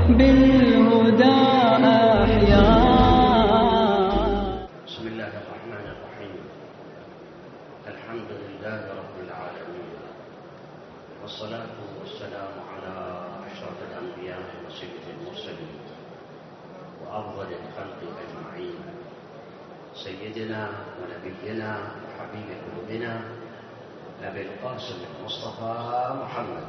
بالهدى أحيا. بسم الله الرحمن الرحيم. الحمد لله رب العالمين، والصلاة والسلام على أشرف الأنبياء وسيد المرسلين وأفضل الخلق أجمعين، سيدنا ونبينا وحبيب قلوبنا أبي القاسم المصطفى محمد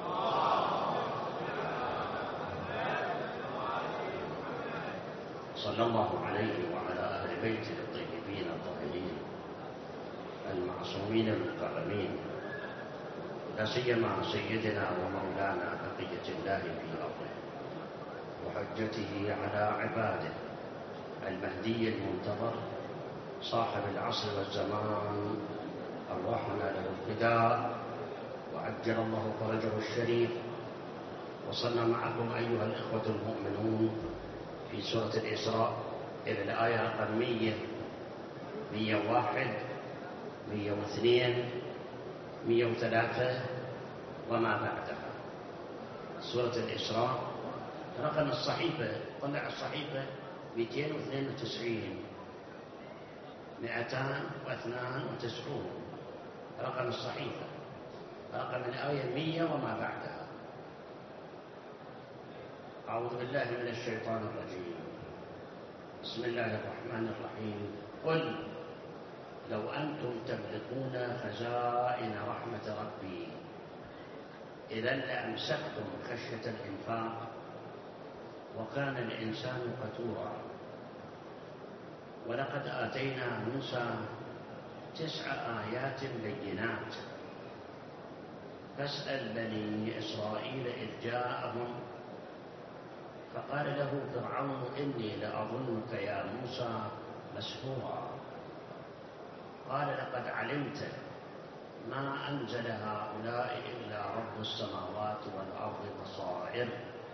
صلى الله عليه وعلى أهل بيته الطيبين الطاهرين المعصومين المكرمين، لا سيما سيدنا ومولانا بقية الله في أرضه وحجته على عباده، المهدي المنتظر صاحب العصر والزمان، أرواحنا له الفداء وعجل الله فرجه الشريف. وصلنا معكم أيها الإخوة المؤمنون في سورة الإسراء إلى الآية رقم 100 101 102 103 وما بعدها. سورة الإسراء رقم الصحيفة، طلع الصحيفة 292 292 رقم الصحيفة، رقم الآية 100 وما بعدها. أعوذ بالله من الشيطان الرجيم. بسم الله الرحمن الرحيم. قل لو أنتم تملكون خزائن رحمة ربي إذا لأمسكتم خشية الإنفاق وكان الإنسان قتورا. ولقد آتينا موسى 9 آيات بينات فاسأل بني إسرائيل إذ جاءهم فقال له فرعون إني لأظنك يا موسى مسحورا. قال لقد علمت ما أنزل هؤلاء إلا رب السماوات والأرض بصائر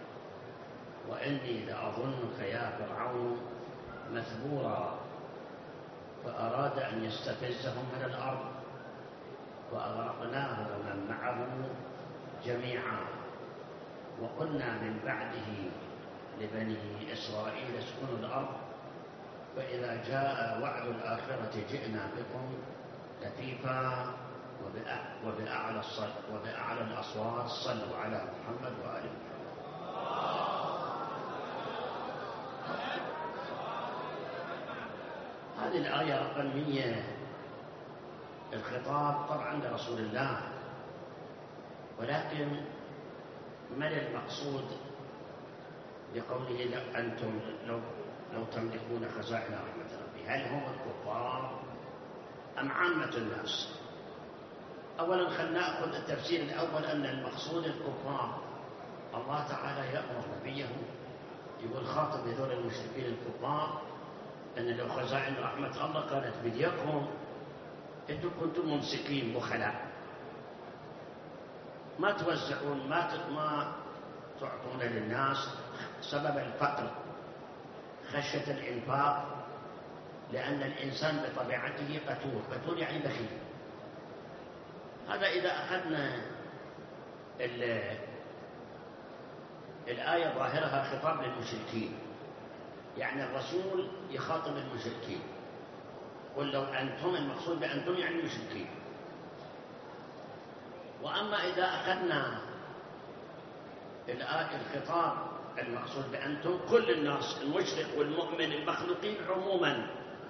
وإني لأظنك يا فرعون مثبورا. فأراد أن يستفزهم من الأرض فأغرقناه ومن معه جميعا. وقلنا من بعده لبني إسرائيل اسكنوا الأرض فإذا جاء وعد الآخرة جئنا بكم لفيفا وبأعلى الأصوات صلوا على محمد وآل محمد. هذه الآية رقم 100 الخطاب طبعا لرسول الله، ولكن ما المقصود بقوله أنتم لو تملكون خزائن رحمة ربي؟ هل هم الكفار أم عامة الناس؟ أولا خلنا نأخذ التفسير الأول أن المقصود الكفار. الله تعالى يأمر نبيه يقول خاطب هذول المشركين الكفار أن لو خزائن رحمة الله كانت بيديكم أنتم كنتم ممسكين بخلاء، ما توزعون، ما تعطون للناس سبب الفقر خشية الإنفاق، لأن الإنسان بطبيعته قتور يعني بخيل. هذا إذا أخذنا الآية ظاهرها خطاب للمشركين، يعني الرسول يخاطب المشركين. قل لو أنتم، المقصود بأنتم يعني المشركين. وأما إذا أخذنا الخطاب المقصود بأنتم كل الناس، المشرك والمؤمن المخلوقين عموما،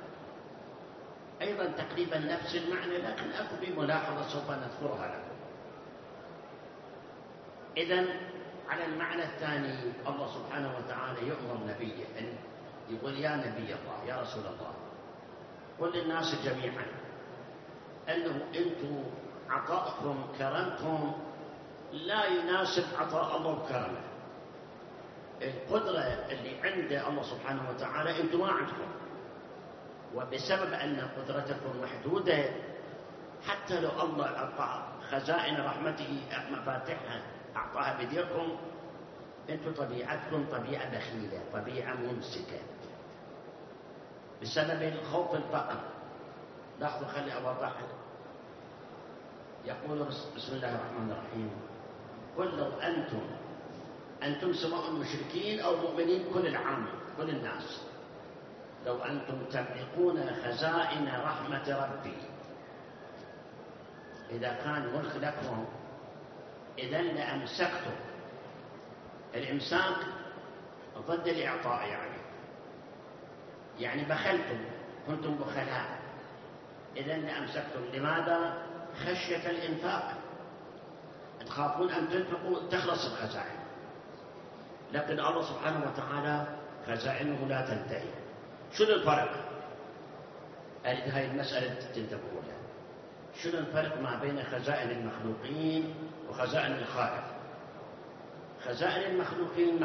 أيضا تقريبا نفس المعنى، لكن أكو بملاحظة سوف نذكرها لكم. إذن على المعنى الثاني الله سبحانه وتعالى يؤمر نبيه أن يقول يا نبي الله يا رسول الله قل للناس جميعا أنه أنتم عطاءكم كرمكم لا يناسب عطاء الله وكرمه. القدرة اللي عند الله سبحانه وتعالى أنتم ما عندكم، وبسبب أن قدرتكم محدودة حتى لو الله أعطى خزائن رحمته مفاتيحها أعطاها بيديكم، أنتم طبيعتكم طبيعة بخيلة، طبيعة ممسكة بسبب الخوف الفقر. لاحظوا، خلي أوضح. يقول بسم الله الرحمن الرحيم قل لو أنتم أنتم سواء مشركين أو مؤمنين، كل العامة كل الناس، لو أنتم تملكون خزائن رحمة ربي، إذا كان ملك لكم إذن لأمسكتم. الإمساك ضد الإعطاء، يعني بخلتم، كنتم بخلاء، إذن لأمسكتم. لماذا؟ خشية الإنفاق، تخافون أن تنفقوا تخلص الخزائن. لكن الله سبحانه وتعالى خزائنه لا تنتهي. شنو الفرق؟ أريد هاي المسألة تنتبهوا لها. شنو الفرق ما بين خزائن المخلوقين وخزائن الخالق؟ خزائن المخلوقين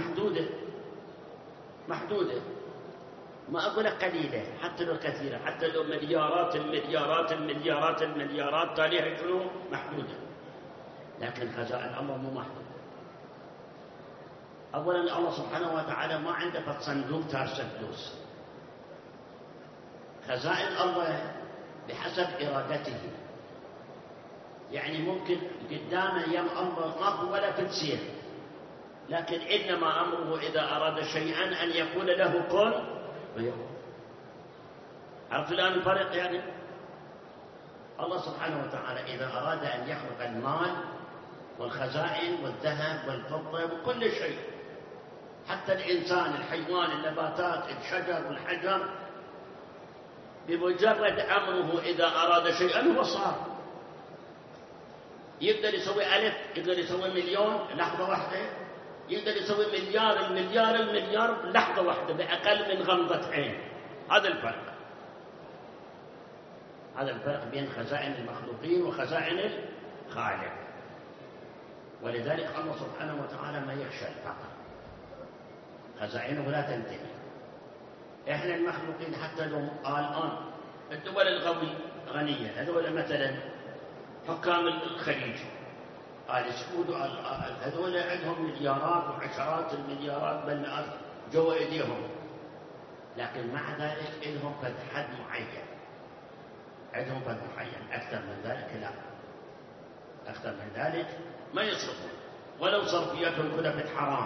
محدودة، ما أقول قليلة، حتى لو كثيرة، حتى لو مليارات المليارات المليارات المليارات تاليها شنو؟ محدودة. لكن خزائن الله مو محدودة. أولا الله سبحانه وتعالى ما عنده صندوق تارسة فلوس. خزائن الله بحسب إرادته، يعني ممكن قدامه يم الله ماكو ولا تتسير، لكن إنما أمره إذا أراد شيئا أن يقول له كن ويكون. عرفت الآن الفرق؟ يعني الله سبحانه وتعالى إذا أراد أن يخلق المال والخزائن والذهب والفضة وكل شيء، حتى الإنسان، الحيوان، النباتات، الشجر والحجر، بمجرد أمره إذا أراد شيئا هو صار. يقدر يسوي ألف، يقدر يسوي مليون لحظة واحدة، يقدر يسوي مليار المليار المليار لحظة واحدة بأقل من غمضة عين. هذا الفرق. هذا الفرق بين خزائن المخلوقين وخزائن الخالق. ولذلك الله سبحانه وتعالى ما يخشى الفقر، خزائنه لا تنتهي. احنا المخلوقين حتى لو الآن الدول غنية، هذول مثلا حكام الخليج، آل سعود، هذول عندهم مليارات وعشرات المليارات بل مئات جوا ايديهم، لكن مع ذلك لهم فد حد معين، عندهم فد معين. أكثر من ذلك لا، أكثر من ذلك ما يصرفون، ولو صرفياتهم كلها حرام،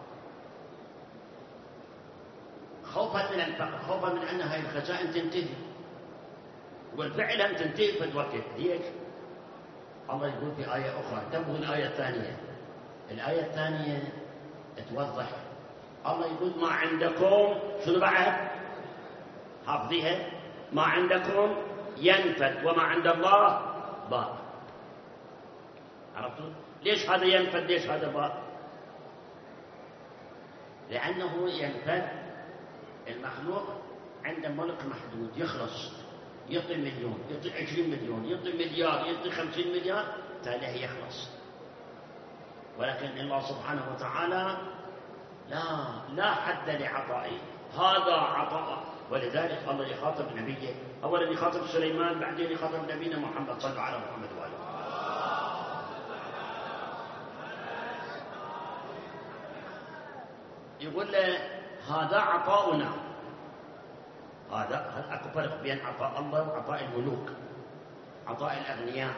خوفا من الفقر، خوفا من أن هذه الخزائن تنتهي، والفعل هم تنتهي في الوقت. ليش؟ الله يقول في آية أخرى، انتبهوا الآية الثانية. الآية الثانية توضح. الله يقول ما عندكم شنو بعد؟ حافظيها، ما عندكم ينفد وما عند الله باق. عرفتوا؟ ليش هذا ينفد؟ ليش هذا باق؟ لأنه ينفد. المخلوق عنده ملك محدود يخلص، يعطي مليون، يعطي 20 مليون، يعطي مليار، يعطي 50 مليار، تاليه يخلص. ولكن الله سبحانه وتعالى لا حد لعطائه، هذا عطاء. ولذلك الله يخاطب نبيه، أولا يخاطب سليمان، بعدين يخاطب نبينا محمد، صلى على محمد وآله. يقول له هذا عطاؤنا. هذا أكو فرق بين عطاء الله وعطاء الملوك، عطاء الأغنياء،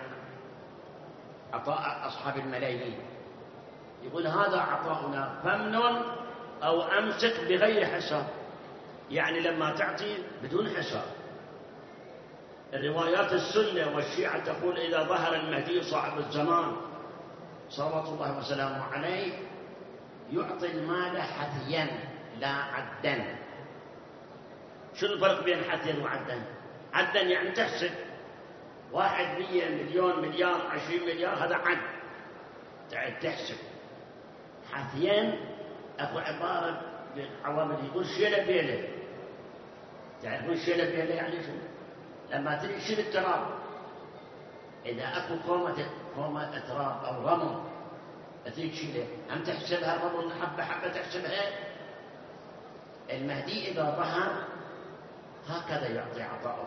عطاء أصحاب الملايين. يقول هذا عطاؤنا فمن أو أمسك بغير حساب، يعني لما تعطي بدون حساب. الروايات السنة والشيعة تقول إذا ظهر المهدي صاحب الزمان صلوات الله وسلامه عليه يعطي المال حثيا لا عدا. شو الفرق بين حثيا وعدا؟ عدا يعني تحسب 1 100 مليون مليار 20 مليار، هذا عد تحسب. حثيا أكو عبارة بالعوامل يقول شيلة بيلة. تعرفون شيلة بيلة يعني شو؟ لما تريد شيل التراب، إذا أكو قومة تراب أو رمل تريد تشيله، هم تحسبها الرمل حبة حبة تحسبها. المهدي إذا ظهر هكذا يعطي عطاءه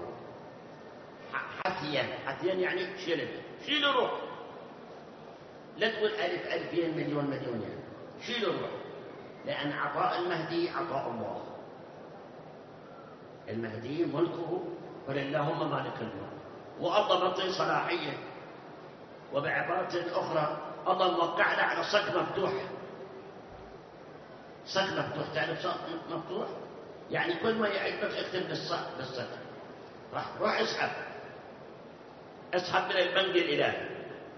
حثيا يعني شيل روح. لا تقول 1000 2000 مليون مليون، يعني شيل روح. لأن عطاء المهدي عطاء الله. المهدي ملكه قل اللهم مالك الملك، والله معطي صلاحية. وبعبارة أخرى الله موقع له على صك مفتوح، صك مفتوح، تعرف صك مفتوح؟ يعني كل ما يعجبك اكتب بالصك. روح اسحب من البنك الإلهي.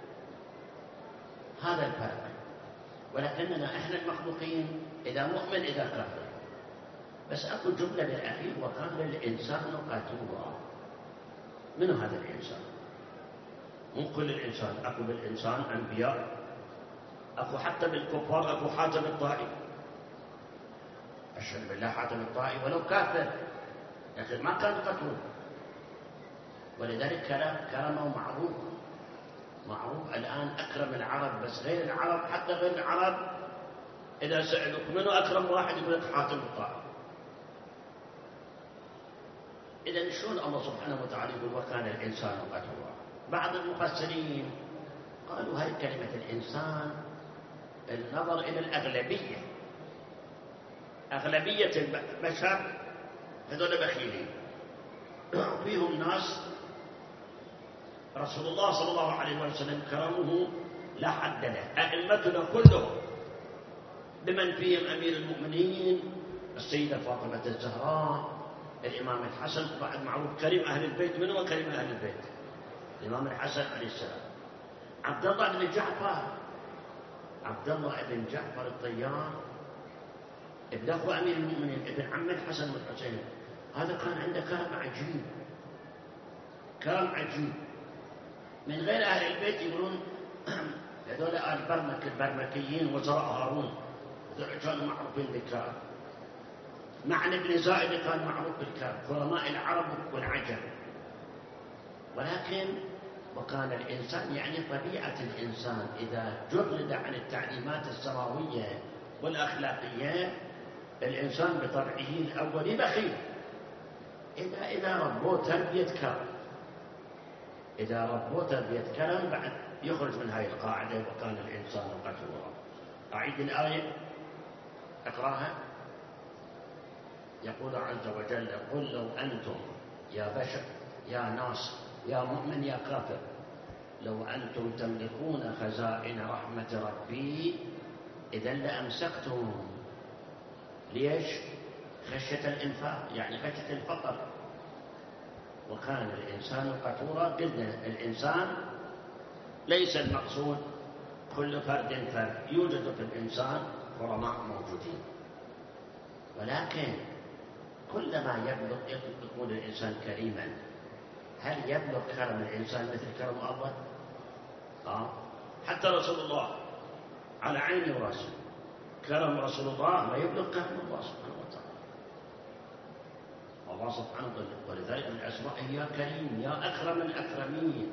هذا الفرق. ولكننا احنا المخلوقين إذا مؤمن إذا كافر. بس أكو جملة للأخير: وكان الإنسان قتورا. من هذا الإنسان؟ مو كل الإنسان، أكو بالإنسان أنبياء، أكو حتى بالكفار، أكو حاتم الطائي. أشهد بالله حاتم الطائي ولو كافر لكن ما كان قتول، ولذلك كرمه معروف الآن أكرم العرب. بس غير العرب، حتى غير العرب إذا سألوك منو أكرم واحد يقول لك حاتم الطائي. إذن شلون الله سبحانه وتعالى يقول وكان الإنسان قتورا؟ بعض المفسرين قالوا هاي كلمة الإنسان النظر إلى الأغلبية. أغلبية البشر هذول بخيلين، فيهم ناس رسول الله صلى الله عليه وسلم كرمه لا حد له. أئمتنا كلهم بمن فيهم أمير المؤمنين السيدة فاطمة الزهراء، الإمام الحسن، بعد معروف كريم أهل البيت. من هو كريم أهل البيت؟ الإمام الحسن عليه السلام. عبد الله بن جعفر الطيار، ابن أخو أمير المؤمنين، ابن عم الحسن والحسين. هذا كان عنده كرم عجيب من غير أهل البيت. يقولون هذول آل البرمكيين وزراء هارون، هذول كانوا معروفين بالكرم. معنى ابن زائد كان معروف بالكرم، كرماء العرب والعجم. ولكن وكان الإنسان يعني طبيعة الإنسان إذا جرد عن التعليمات السماوية والأخلاقية، الإنسان بطبعه الأولي بخيل. إذا ربوه تربية كرم بعد يخرج من هذه القاعدة وكان الإنسان قتورا. أعيد الآية أقرأها. يقول عز وجل: قل لو أنتم يا بشر يا ناس يا مؤمن يا كافر، لو أنتم تملكون خزائن رحمة ربي إذا لأمسكتم. ليش؟ خشية الإنفاق، يعني خشية الفقر. وكان الإنسان قتورا. قلنا الإنسان ليس المقصود كل فرد يوجد في الإنسان كرماء موجودين، ولكن كلما يكون الإنسان كريما. هل يبلغ كرم الإنسان مثل كرم الله؟ حتى رسول الله على عيني وراسي، كرم رسول الله ما يبلغ كرم الله سبحانه وتعالى. الله سبحانه وتعالى ولذلك من أسمائه يا كريم، يا أكرم الأكرمين،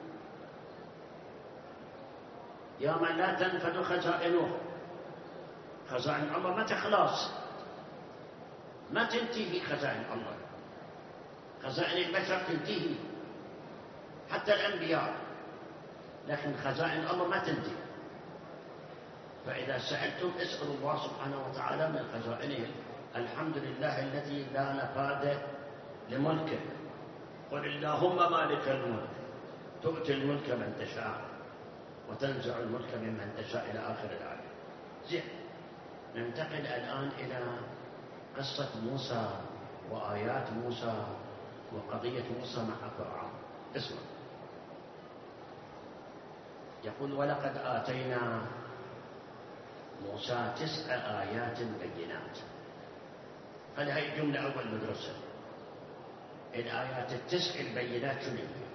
يا من لا تنفد خزائنه. خزائن الله ما تخلص، ما تنتهي خزائن الله. خزائن البشر تنتهي، حتى الأنبياء، لكن خزائن الله ما تنتهي. فإذا سألتم اسألوا الله سبحانه وتعالى من خزائنه. الحمد لله الذي لا نفاد لملكه. قل اللهم مالك الملك تؤتي الملك من تشاء وتنزع الملك ممن تشاء إلى آخر الآية. زين، ننتقل الآن إلى قصة موسى وآيات موسى وقضية موسى مع فرعون. اسمع، يقول: ولقد آتينا موسى 9 آيات بينات. هذه هي الجملة أول ندرسها. الآيات 9 البينات شنو هي؟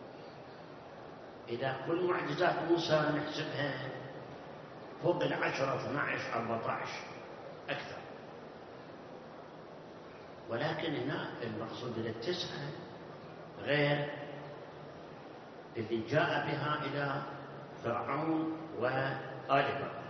إذا كل معجزات موسى نحسبها فوق 10 12 14 أكثر، ولكن هنا المقصود ال9 غير اللي جاء بها إلى فرعون وآل فرعون.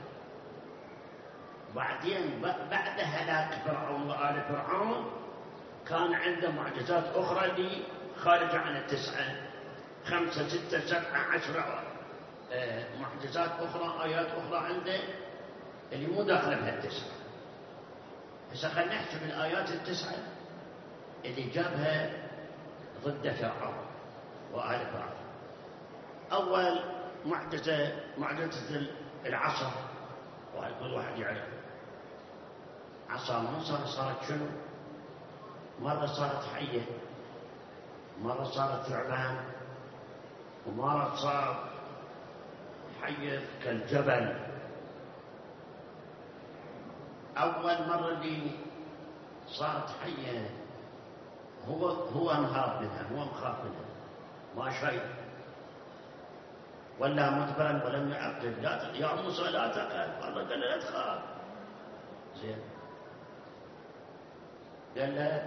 بعدين بعد هلاك فرعون وآل فرعون كان عنده معجزات أخرى اللي خارجة عن 9، 5 6 7 10 معجزات أخرى، آيات أخرى عنده اللي مو داخلة بها 9. هسه خلينا نحسب الآيات 9 اللي جابها ضد فرعون وآل فرعون. أول معجزة العصا، وكل واحد يعرف عصا موسى صارت شنو؟ مرة صارت حية، مرة صارت ثعبان، ومرة صارت حية كالجبل. أول مرة اللي صارت حية هو انهار منها، هو مخاف منها، ما شيء، ولا مدبرا ولم يعقب. لا يا موسى لا تخاف، الله قال له لا تخاف. زين، قال له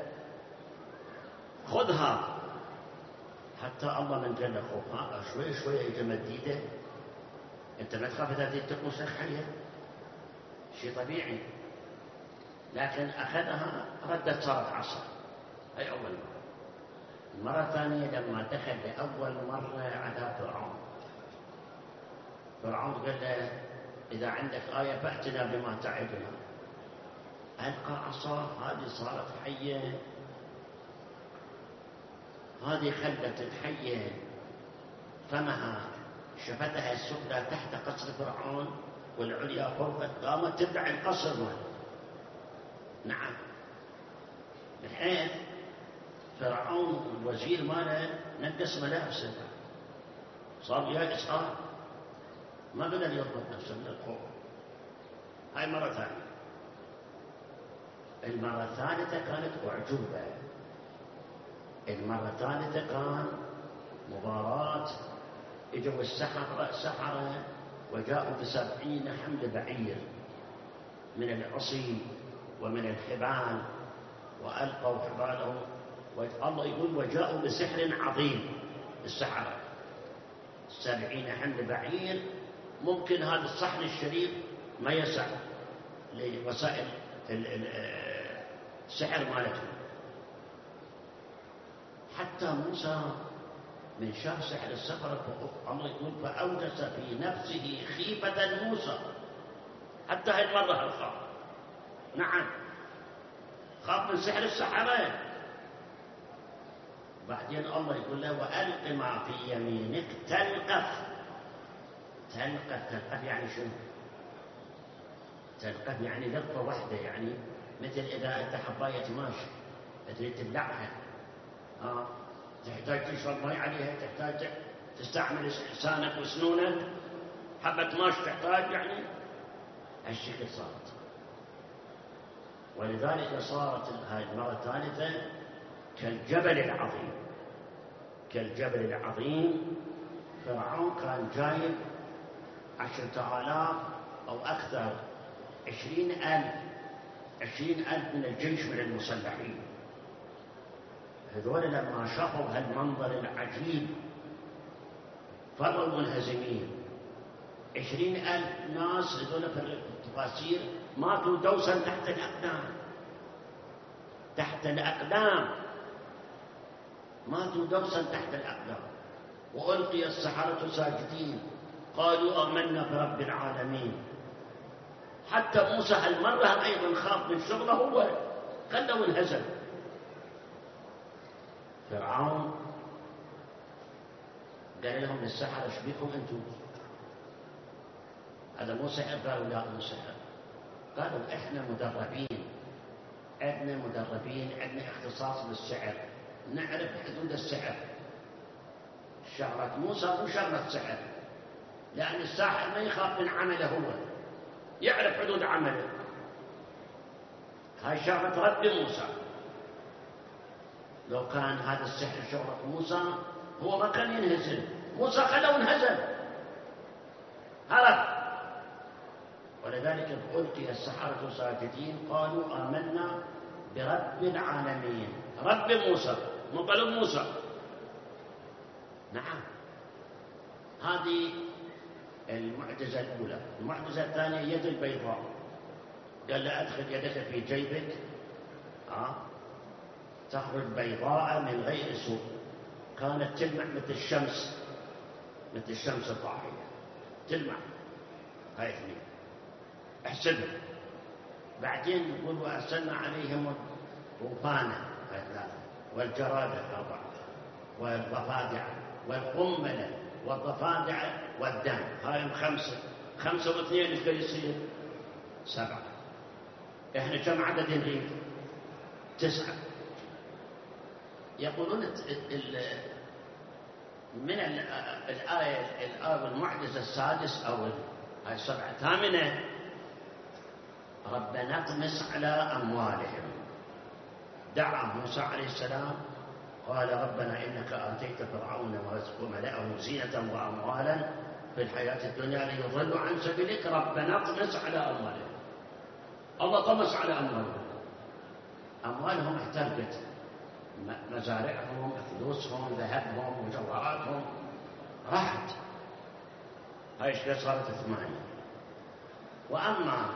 خذها، حتى الله من قال له خذها شوي شوي يجي مديده. انت ما تخاف اذا تكون حيه، شيء طبيعي. لكن اخذها ردت صارت عصا. هي اول مره. المره الثانيه لما دخل لاول مره على فرعون، فرعون قال له اذا عندك ايه فاتنا بما تعدنا. القى عصا، هذه صارت حيه، هذه خلت الحيه فمها شفتها السفلى تحت قصر فرعون والعليا فوق، قامت تبلع القصر ماله. نعم، بحيث فرعون الوزير ماله نقص ملابسه، صار يائس، ما قدر يضبط نفسه من الخوف. هاي مرة ثانية. المرة الثالثة كانت أعجوبة. المرة الثالثة كان مباراة، اجوا السحرة وجاءوا ب70 حمل بعير من العصي ومن الحبال، وألقوا حبالهم، والله يقول وجاءوا بسحر عظيم. السحرة 70 حمل بعير، ممكن هذا الصحن الشريف ما يسع لوسائل السحر مالتهم. حتى موسى من شاف سحر السحرة، الله يقول فأوجس في نفسه خيفة موسى. حتى هاي المرة الخاف، نعم، خاف من سحر السحرة. بعدين الله يقول له وألق ما في يمينك تلقف. تلقف يعني شنو؟ تلقف يعني لقطة واحدة، يعني مثل إذا أنت حباية ماشي تريد تبلعها، تحتاج تشرب ماء عليها، تحتاج تستعمل لسانك وسنونك. حبة ماش تحتاج يعني هالشكل صارت. ولذلك صارت هذه المرة الثالثة كالجبل العظيم. كالجبل العظيم. فرعون كان جايب 10,000 أو أكثر، 20,000 من الجيش من المسلحين. هذول لما شافوا هالمنظر العجيب فروا منهزمين. 20,000 ناس، هذول في التفاسير ماتوا دوسا تحت الأقدام. تحت الأقدام ماتوا دوسا تحت الأقدام. وألقي السحرة ساجدين قالوا آمنا برب العالمين. حتى موسى هالمرة أيضا خاف من شغله، هو خلوا انهزم. فرعون قال لهم للسحرة ايش بكم انتم؟ هذا مو سحر؟ قالوا لا مو سحر. قالوا احنا مدربين، عندنا اختصاص بالسحر، نعرف حدود السحر. شغلة موسى مو شغلة سحر، لأن الساحر ما يخاف من عمله، هو يعرف حدود عمله. هاي شغلة رب موسى. لو كان هذا السحر شغلة موسى هو ما كان ينهزم. موسى خلاه انهزم، هرب. ولذلك ألقي السحرة ساجدين قالوا آمنا برب العالمين. رب موسى مو قالوا موسى. نعم، هذه المعجزة الأولى. المعجزة الثانية يد البيضاء. قال لا أدخل يدك في جيبك تخرج بيضاء من غير سوء. كانت تلمع مثل الشمس، مثل الشمس الضاحية تلمع. هاي اثنين احسبها. بعدين يقول وأرسلنا عليهم طوفانا، هاي ثلاثة، والجرادة أربعة، والضفادع والقنبلة والضفادع والدم. هاي خمسة. 5 و2 ايش قد يصير؟ 7. إحنا كم عدد نريد؟ 9. يقولون من الآية والمعجزة السادس أو هاي 7 8 ربنا اطمس على أموالهم. دعا موسى عليه السلام قال ربنا إنك آتيت فرعون وملأه زينة وأموالا في الحياة الدنيا ليضلوا عن سبيلك ربنا اطمس على أموالهم. الله طمس على أموالهم. أموالهم احترقت، مزارعهم، فلوسهم، ذهبهم، مجوهراتهم راحت. هاي ايش صارت 8. وأما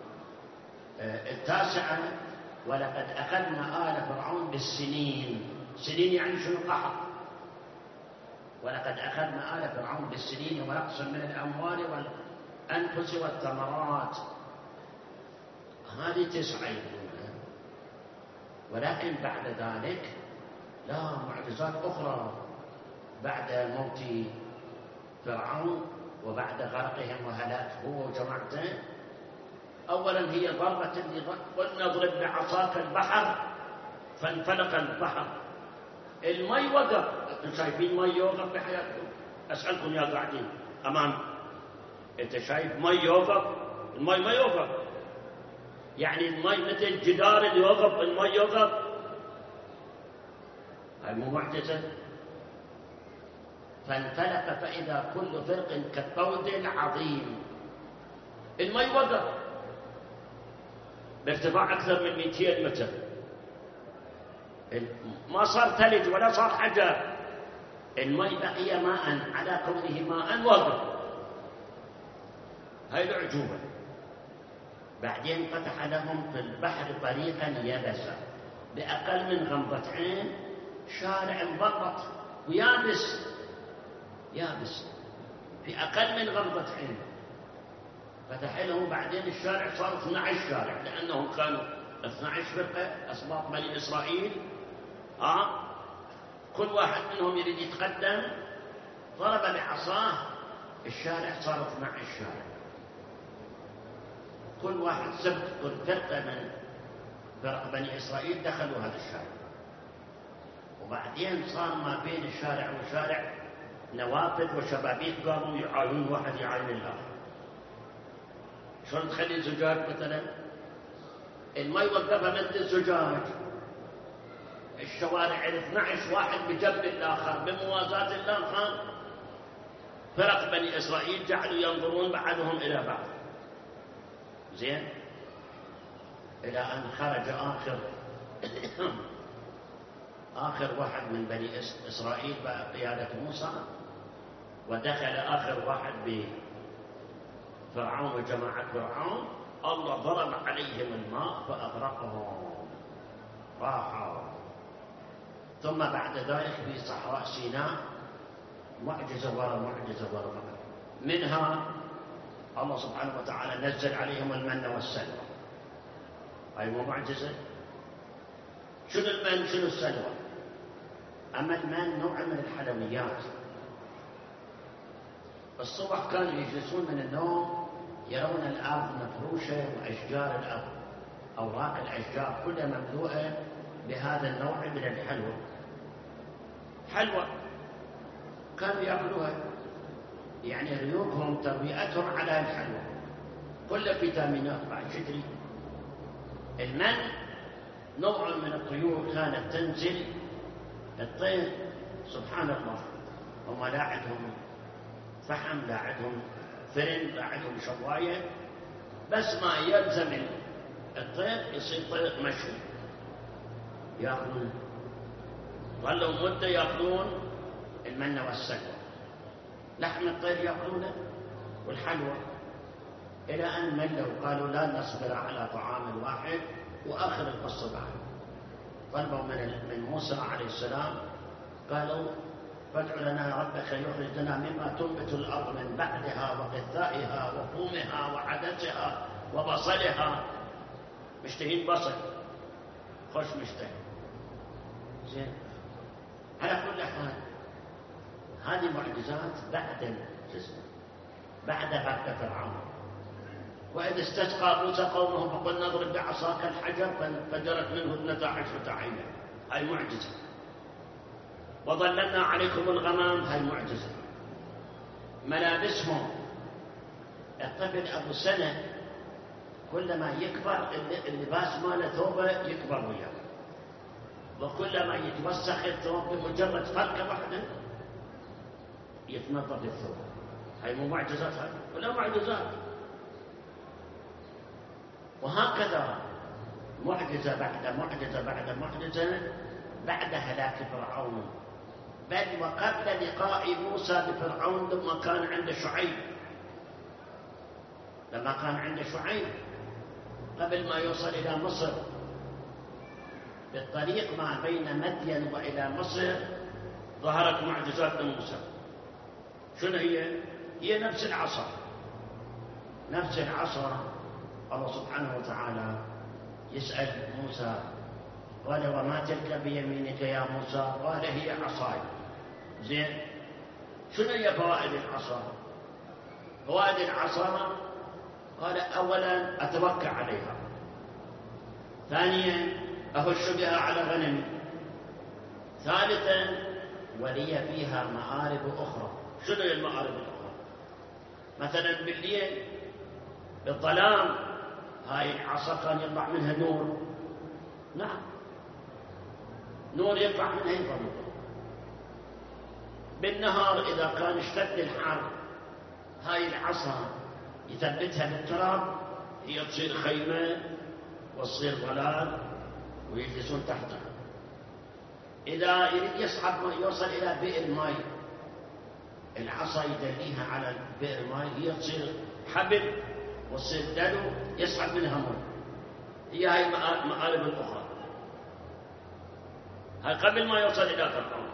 9 ولقد أخذنا آل فرعون بالسنين. سنين يعني شنو؟ قحط. ولقد أخذنا آل فرعون بالسنين ونقص من الأموال والأنفس والثمرات. هذه 9 يقولونها. ولكن بعد ذلك لا معجزات أخرى بعد موت فرعون وبعد غرقهم وهلاك هو وجماعته. أولا هي ضربة اللي قلنا اضرب بعصاك البحر فانفلق البحر. المي وقف. انتم شايفين مي يوقف بحياتكم؟ أسألكم يا قاعدين أمام، أنت شايف مي يوقف؟ المي ما يوقف. يعني المي مثل الجدار اللي يوقف، المي يوقف. هاي مو معجزة؟ فانفلق فإذا كل فرق كالطود العظيم. المي وقف بارتفاع أكثر من 200 متر. ما صار ثلج ولا صار حجر. المي بقي ماء على كونه ماء وقف. هاي العجوبة. بعدين فتح لهم في البحر طريقا يبسا بأقل من غمضة عين. شارع مبلط ويابس، يابس في أقل من غمضة عين. فتح لهم بعدين الشارع صار 12 شارع، لأنهم كانوا 12 فرقة أسباط بني إسرائيل. كل واحد منهم يريد يتقدم، ضرب بعصاه الشارع صار 12 شارع. كل واحد سبت كل فرقة من فرق بني إسرائيل دخلوا هذا الشارع. وبعدين صار ما بين الشارع والشارع نوافذ وشبابيك قاموا يعاينون واحد يعاين الآخر. شلون تخلي الزجاج مثلا؟ المي وقفها مثل الزجاج. الشوارع 12 واحد بجنب الآخر بموازاة الآخر. فرق بني إسرائيل جعلوا ينظرون بعضهم إلى بعض. زين، إلى أن خرج آخر واحد من بني إسرائيل بقيادة موسى، ودخل آخر واحد بفرعون وجماعة فرعون. الله ضرب عليهم الماء فأغرقهم، راحوا. ثم بعد ذلك في صحراء سيناء معجزة وراء معجزة وراء معجزة. منها الله سبحانه وتعالى نزل عليهم المن والسلوى. هاي مو معجزة؟ شنو المن شنو السلوى؟ أما المن نوع من الحلويات. الصبح كانوا يجلسون من النوم يرون الأرض مفروشة وأشجار الأرض، أوراق الأشجار كلها مملوءة بهذا النوع من الحلوى. حلوى كانوا يأكلوها، يعني ريوقهم ترويئتهم على الحلوى، كل فيتامينات. بعد شدري المن نوع من الطيور كانت تنزل. الطير سبحان الله هم لا عندهم فحم، لا عندهم فرن، لا عندهم شواية، بس ما يلزم الطير يصير طير مشوي. يأكلون، ظلوا مدة يأكلون المن والسلوى، لحم الطير يأكلونه والحلوى، إلى أن ملوا قالوا لا نصبر على طعام واحد. وآخر القصة بعد طلبوا من موسى عليه السلام، قالوا فادع لنا ربك يخرج لنا مما تنبت الأرض من بعدها وقثائها وفومها وعدسها وبصلها. مشتهين بصل، خوش مشتهي. زين، على كل حال هذه معجزات بعد الجزء، بعد غرق فرعون. وإذ استسقى موسى قومه فقلنا اضرب بعصاك الحجر فانفجرت منه 12 عينا، هاي معجزة. وظللنا عليكم الغمام، هاي معجزة. ملابسهم، الطفل أبو سنة كلما يكبر اللباس ماله ثوبه يكبر وياه، وكلما يتوسخ الثوب بمجرد فركة واحدة يتنظف الثوب. هاي مو معجزات؟ هاي ولا معجزات؟ وهكذا معجزة بعد معجزة بعد معجزة بعد هلاك فرعون، بل وقبل لقاء موسى بفرعون لما كان عند شعيب، قبل ما يوصل إلى مصر بالطريق ما بين مدين وإلى مصر ظهرت معجزات لموسى. شنو هي نفس العصا. الله سبحانه وتعالى يسأل موسى قال وما تلك بيمينك يا موسى؟ قال هي عصاي. زين، شنو هي فوائد العصا؟ فوائد العصا قال أولا أتوكل عليها، ثانيا أهش بها على غنمي، ثالثا ولي فيها مآرب أخرى. شنو هي المآرب الأخرى؟ مثلا بالليل بالظلام هاي العصا كان يطلع منها نور، نعم نور يطلع منها يضرب. بالنهار إذا كان اشتد الحر هاي العصا يثبتها بالتراب، هي تصير خيمة وتصير ظلال ويجلسون تحتها. إذا يريد يصعد يوصل إلى بئر ماء العصا يدليها على بئر ماء، هي تصير حبل وتصير دلو يصعد منها ماء. هي المآرب الأخرى. هاي قبل ما يوصل إلى فرعون.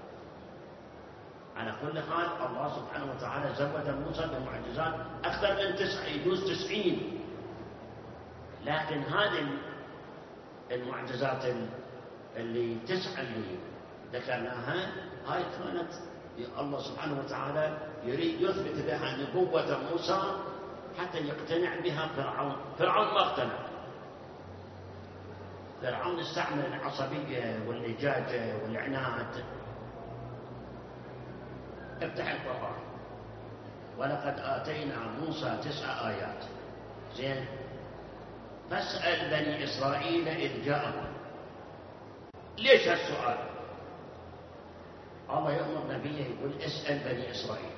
على كل حال الله سبحانه وتعالى زود موسى بمعجزات أكثر من 9، يجوز 90. لكن هذه المعجزات اللي 9 اللي ذكرناها هاي كانت الله سبحانه وتعالى يريد يثبت بها نبوة موسى حتى يقتنع بها فرعون ما اقتنع. فرعون استعمل العصبية واللجاجة والعناد. افتح القرآن، ولقد آتينا موسى 9 آيات. زين، فاسأل بني إسرائيل إذ جاءهم. ليش هالسؤال؟ الله يأمر نبيه يقول اسأل بني إسرائيل.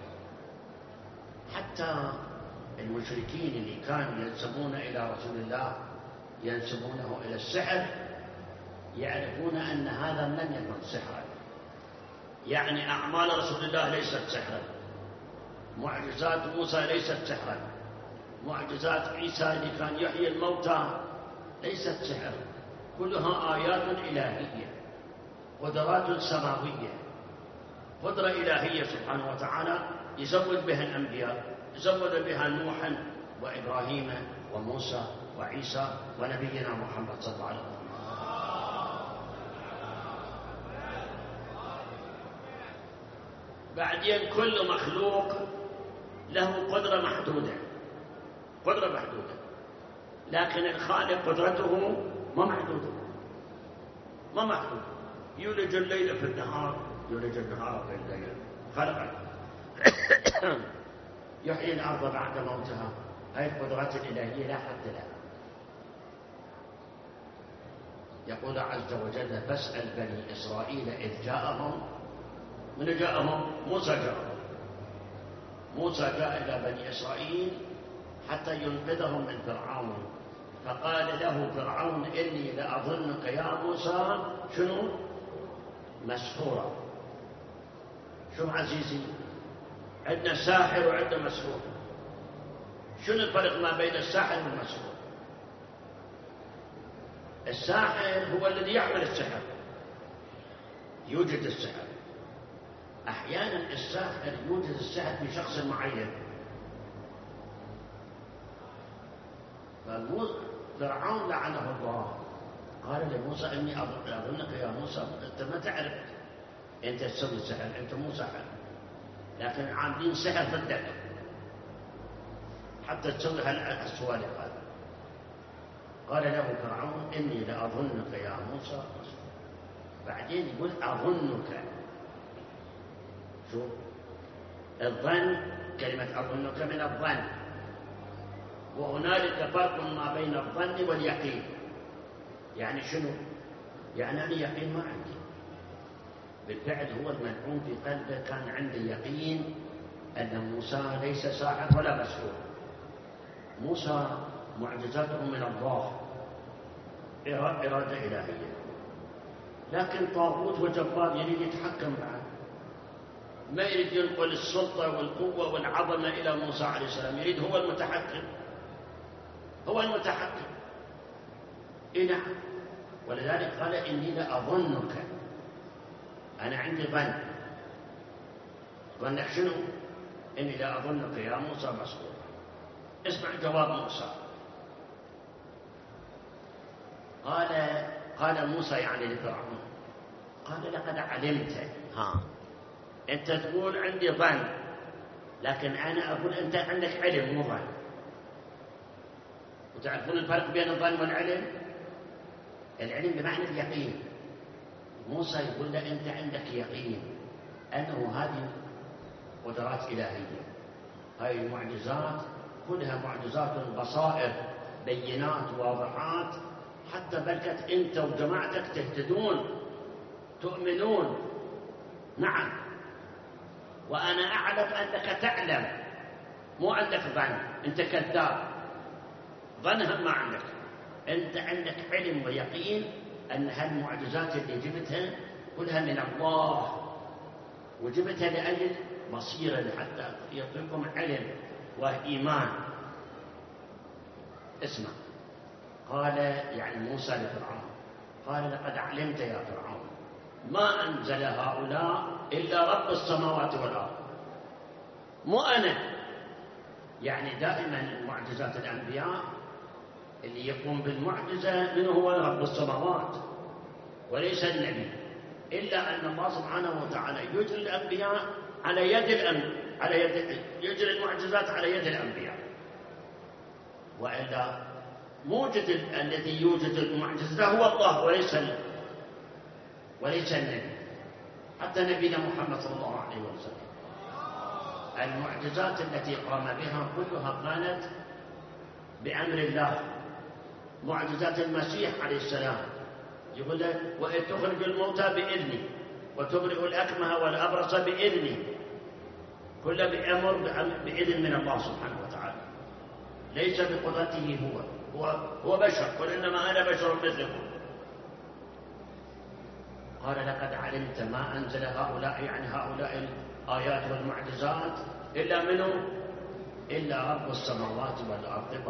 حتى المشركين اللي كانوا ينسبون إلى رسول الله ينسبونه إلى السحر يعرفون أن هذا لم يكن سحرا، يعني أعمال رسول الله ليست سحرا، معجزات موسى ليست سحرا، معجزات عيسى اللي كان يحيي الموتى ليست سحر، كلها آيات إلهية، قدرات سماوية، قدرة إلهية سبحانه وتعالى يزود بها الأنبياء، زود بها نوحا وإبراهيم وموسى وعيسى ونبينا محمد صلى الله عليه وسلم. بعدين كل مخلوق له قدرة محدودة، لكن الخالق قدرته ما محدودة. يولج الليل في النهار، يولج النهار في الليل، خلق يحيي الأرض بعد موتها. هذه القدرات الإلهية لا حد لها. يقول عز وجل فاسأل بني إسرائيل إذ جاءهم. من جاءهم؟ موسى جاء إلى بني إسرائيل حتى ينقذهم من فرعون، فقال له فرعون إني لأظنك يا موسى شنو؟ مسحورا. شو عزيزي؟ عندنا ساحر وعندنا مسحور. شنو الفرق ما بين الساحر والمسحور؟ الساحر هو الذي يعمل السحر، يوجد السحر. أحيانا الساحر يوجد السحر في شخص معين. فرعون لعنه الله قال لموسى إني أظنك يا موسى، أنت ما تعرف أنت تسوي سحر، أنت مو ساحر، لكن عاملين سحر ضدك. حتى تسوي هالسوالف هذه. قال له فرعون إني لأظنك يا موسى. بعدين يقول أظنك. شوف الظن، كلمة أظنك من الظن، وهنالك فرق ما بين الظن واليقين. يعني شنو؟ يعني أنا يقين ما عندي. بالفعل هو الملعون في قلبه كان عنده يقين أن موسى ليس ساحر ولا مسحور. موسى معجزاته من الله، إرادة إلهية، لكن طاغوت وجبار يريد يتحكم معه، ما يريد ينقل السلطة والقوة والعظمة إلى موسى عليه السلام، يريد هو المتحكم، هو المتحكم. نعم. ولذلك قال إني لأظنك، أنا عندي ظن. ظنك شنو؟ إني لأظنك يا موسى مسحورا. اسمع جواب موسى. قال موسى يعني لفرعون، قال لقد علمت. أنت تقول عندي ظن، لكن أنا أقول أنت عندك علم مو ظن. وتعرفون الفرق بين الظن والعلم؟ العلم بمعنى اليقين. موسى يقول له أنت عندك يقين أنه هذه قدرات إلهية، هذه المعجزات كلها معجزات بصائر بينات واضحات، حتى بلكت أنت وجماعتك تهتدون تؤمنون. نعم. وأنا أعلم أنك تعلم، مو عندك ظن، أنت كذاب، ظنها ما عندك. أنت عندك علم ويقين أن هالمعجزات اللي جبتها كلها من الله، وجبتها لأجل بصيرة حتى يعطيكم علم وإيمان. اسمع. قال يعني موسى لفرعون، قال لقد علمت يا فرعون ما أنزل هؤلاء إلا رب السماوات والأرض. مو أنا. يعني دائما معجزات الأنبياء اللي يقوم بالمعجزة منه هو رب السماوات وليس النبي، إلا أن الله سبحانه وتعالى يجري الأنبياء على يد يجري المعجزات على يد الأنبياء، وإلا موجد الذي يوجد المعجزة هو الله وليس النبي. حتى نبينا محمد صلى الله عليه وسلم المعجزات التي قام بها كلها كانت بأمر الله. معجزات المسيح عليه السلام يقول لك وإذ تخرج الموتى بإذني وتبرئ الأكمه والأبرص بإذني، كل بأمر بإذن من الله سبحانه وتعالى، ليس بقدرته هو بشر، قل إنما أنا بشر مثلكم. قال لقد علمت ما أنزل هؤلاء، يعني هؤلاء الآيات والمعجزات إلا منه إلا رب السماوات والأرض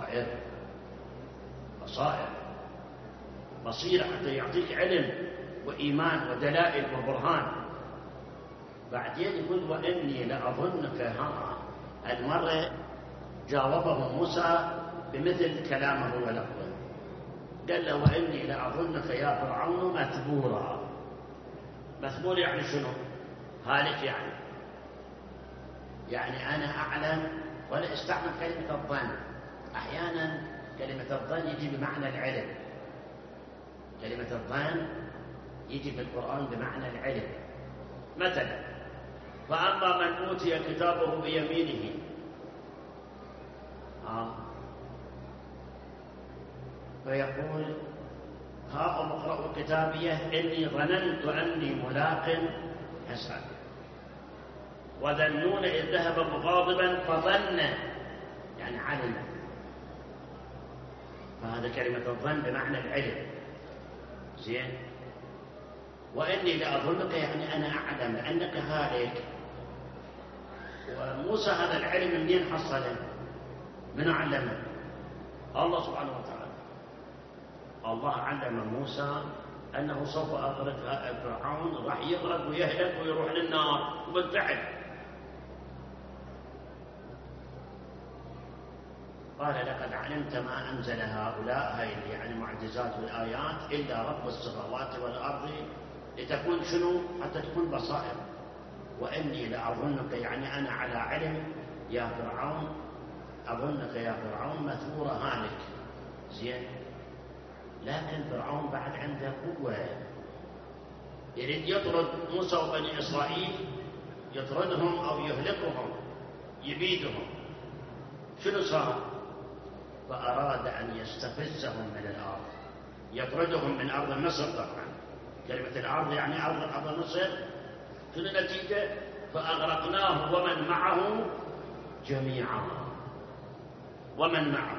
بصيرة حتى يعطيك علم وإيمان ودلائل وبرهان. بعدين يقول وإني لأظنك. المرة جاوبه موسى بمثل كلامه ولفظه، قال له وإني لأظنك يا فرعون مثبورا. مثبور يعني شنو؟ هالك يعني أنا أعلم. ولا استعمل كلمة الظن. أحيانا كلمة الظن يجي بمعنى العلم. كلمة الظن يجي في القرآن بمعنى العلم. مثلا فأما من أوتي كتابه بيمينه فيقول هاؤم اقرءوا كتابيه إني ظننت أني ملاق حسابي وذنون إذ ذهب مغاضبا فظن، يعني علم. فهذا كلمة الظن بمعنى العلم. زين. وإني لأظنك يعني أنا أعلم أنك هالك. وموسى هذا العلم منين حصله؟ من علمه؟ الله سبحانه وتعالى. الله علم موسى أنه سوف أغرق فرعون، راح يغرق ويهلك ويروح للنار وبالفعل. قال لقد علمت ما أنزل هؤلاء، هاي يعني المعجزات والآيات إلا رب السماوات والأرض، لتكون شنو؟ حتى تكون بصائر. وإني لأظنك يعني أنا على علم يا فرعون أظنك يا فرعون مثورة هالك. زين، لكن فرعون بعد عنده قوة، يريد يطرد موسى وبني إسرائيل، يطردهم أو يهلكهم، يبيدهم. شنو صار؟ فأراد أن يستفزهم من الأرض، يطردهم من أرض مصر. طبعا كلمة الأرض يعني أرض مصر. شنو النتيجة؟ فأغرقناه ومن معه جميعا. ومن معه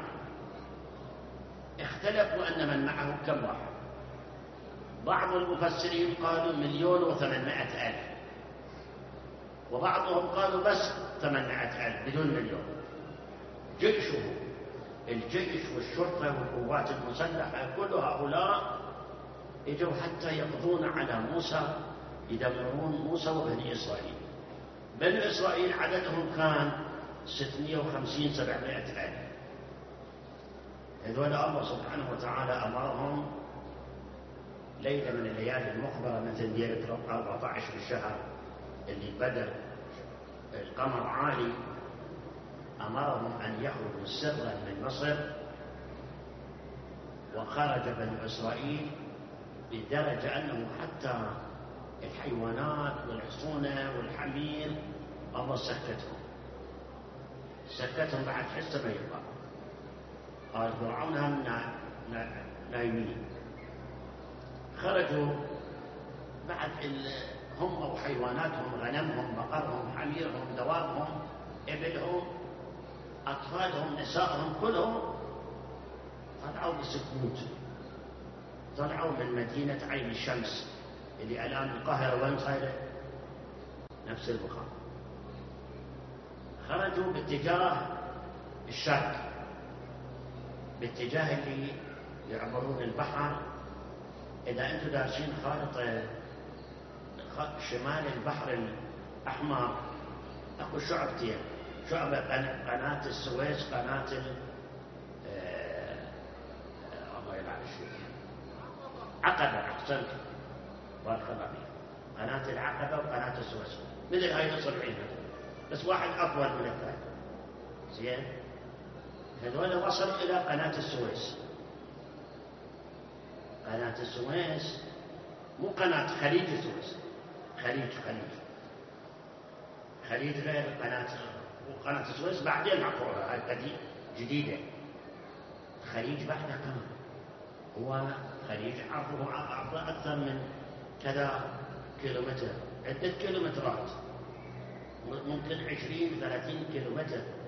اختلفوا أن من معه كم واحد. بعض المفسرين قالوا 1,800,000، وبعضهم قالوا بس 800,000 بدون مليون. جيشه، الجيش والشرطة والقوات المسلحة كل هؤلاء اجوا حتى يقضون على موسى، يدمرون موسى وبني إسرائيل. بني إسرائيل عددهم كان 650-700,000. هذول الله سبحانه وتعالى أمرهم ليلة من الليالي المخبرة، مثل ليلة 14 في الشهر اللي بدأ القمر عالي، أمرهم أن يخرجوا سرا من مصر. وخرج بنو إسرائيل بدرجة أنه حتى الحيوانات والحصونة والحمير الله سكتهم بعد حسه ما يبقى. قال فرعون هم نايمين. خرجوا بعد هم وحيواناتهم، غنمهم، بقرهم، حميرهم، دوابهم، إبلهم، أطفالهم، نسائهم، كلهم طلعوا بسكوت. طلعوا من مدينة عين الشمس اللي الآن القاهرة، وين صايرة؟ نفس المكان. خرجوا باتجاه الشرق، باتجاه اللي يعبرون البحر. إذا أنتم دارسين خارطة شمال البحر الأحمر، أكو شعبتين: شعبة قناة السويس، قناة الله يلعن الشيخ عقبة. أحسنت، بارك الله فيك. قناة العقبة وقناة السويس مثل هاي الأصبعين، بس واحد أطول من الثاني. زين، هذول وصلوا إلى قناة السويس. قناة السويس مو قناة خليج السويس، خليج غير قناة. وقناة السويس بعدين معقولة، هاي قديم جديدة. خليج بعدها كمان هو خليج عرضه أكثر من كذا كيلومتر، عدة كيلومترات، ممكن 20-30 كيلومتر.